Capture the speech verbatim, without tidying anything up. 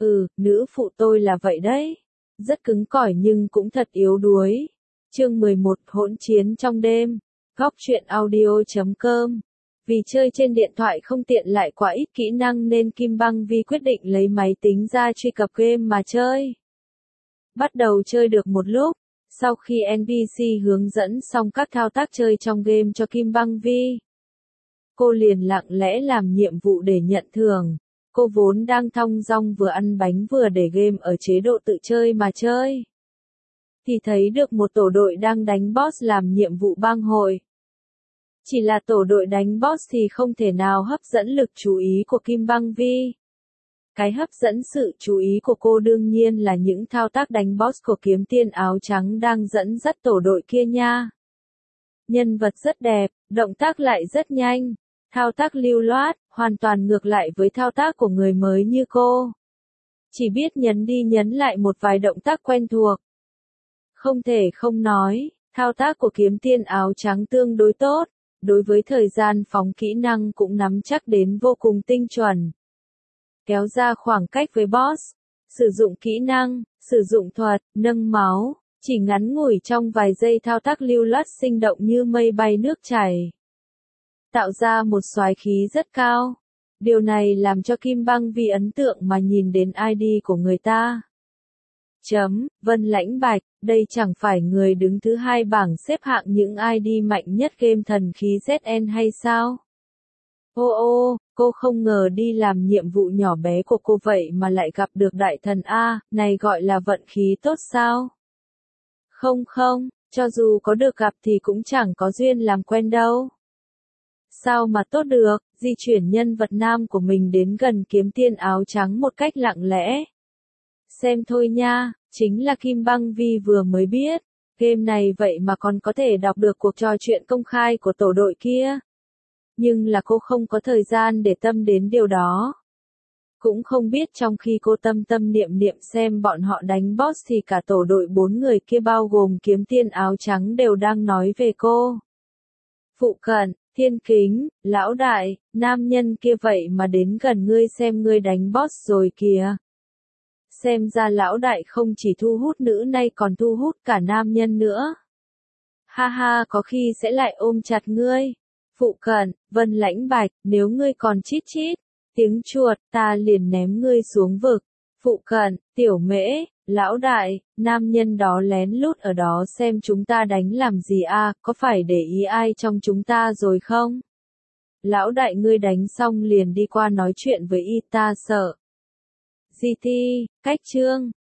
Ừ, nữ phụ tôi là vậy đấy. Rất cứng cỏi nhưng cũng thật yếu đuối. Chương mười một Hỗn chiến trong đêm. Góc truyện audio chấm com. Vì chơi trên điện thoại không tiện lại quá ít kỹ năng nên Kim Băng Vi quyết định lấy máy tính ra truy cập game mà chơi. Bắt đầu chơi được một lúc, sau khi en pê xê hướng dẫn xong các thao tác chơi trong game cho Kim Băng Vi, cô liền lặng lẽ làm nhiệm vụ để nhận thưởng. Cô vốn đang thong dong vừa ăn bánh vừa để game ở chế độ tự chơi mà chơi, thì thấy được một tổ đội đang đánh boss làm nhiệm vụ bang hội. Chỉ là tổ đội đánh boss thì không thể nào hấp dẫn lực chú ý của Kim Băng Vi. Cái hấp dẫn sự chú ý của cô đương nhiên là những thao tác đánh boss của kiếm tiên áo trắng đang dẫn dắt tổ đội kia nha. Nhân vật rất đẹp, động tác lại rất nhanh, thao tác lưu loát, hoàn toàn ngược lại với thao tác của người mới như cô. Chỉ biết nhấn đi nhấn lại một vài động tác quen thuộc. Không thể không nói, thao tác của kiếm tiên áo trắng tương đối tốt, đối với thời gian phóng kỹ năng cũng nắm chắc đến vô cùng tinh chuẩn. Kéo ra khoảng cách với boss, sử dụng kỹ năng, sử dụng thuật, nâng máu, chỉ ngắn ngủi trong vài giây thao tác lưu loát sinh động như mây bay nước chảy. Tạo ra một xoái khí rất cao. Điều này làm cho Kim Băng Vi ấn tượng mà nhìn đến i đê của người ta. Chấm, Vân Lãnh Bạch, đây chẳng phải người đứng thứ hai bảng xếp hạng những i đê mạnh nhất game thần khí Z N hay sao? Ô ô, cô không ngờ đi làm nhiệm vụ nhỏ bé của cô vậy mà lại gặp được đại thần A, này gọi là vận khí tốt sao? Không không, cho dù có được gặp thì cũng chẳng có duyên làm quen đâu. Sao mà tốt được, di chuyển nhân vật nam của mình đến gần kiếm tiên áo trắng một cách lặng lẽ. Xem thôi nha, chính là Kim Băng Vi vừa mới biết, game này vậy mà còn có thể đọc được cuộc trò chuyện công khai của tổ đội kia. Nhưng là cô không có thời gian để tâm đến điều đó. Cũng không biết trong khi cô tâm tâm niệm niệm xem bọn họ đánh boss thì cả tổ đội bốn người kia bao gồm kiếm tiên áo trắng đều đang nói về cô. Phụ cận, thiên kính, lão đại, nam nhân kia vậy mà đến gần ngươi xem ngươi đánh boss rồi kìa. Xem ra lão đại không chỉ thu hút nữ nay còn thu hút cả nam nhân nữa. Ha ha, có khi sẽ lại ôm chặt ngươi. Phụ cận, Vân Lãnh Bạch, nếu ngươi còn chít chít, tiếng chuột, ta liền ném ngươi xuống vực. Phụ cận, Tiểu Mễ, lão đại, nam nhân đó lén lút ở đó xem chúng ta đánh làm gì a, có phải để ý ai trong chúng ta rồi không? Lão đại ngươi đánh xong liền đi qua nói chuyện với y ta sợ. giê tê, cách chương.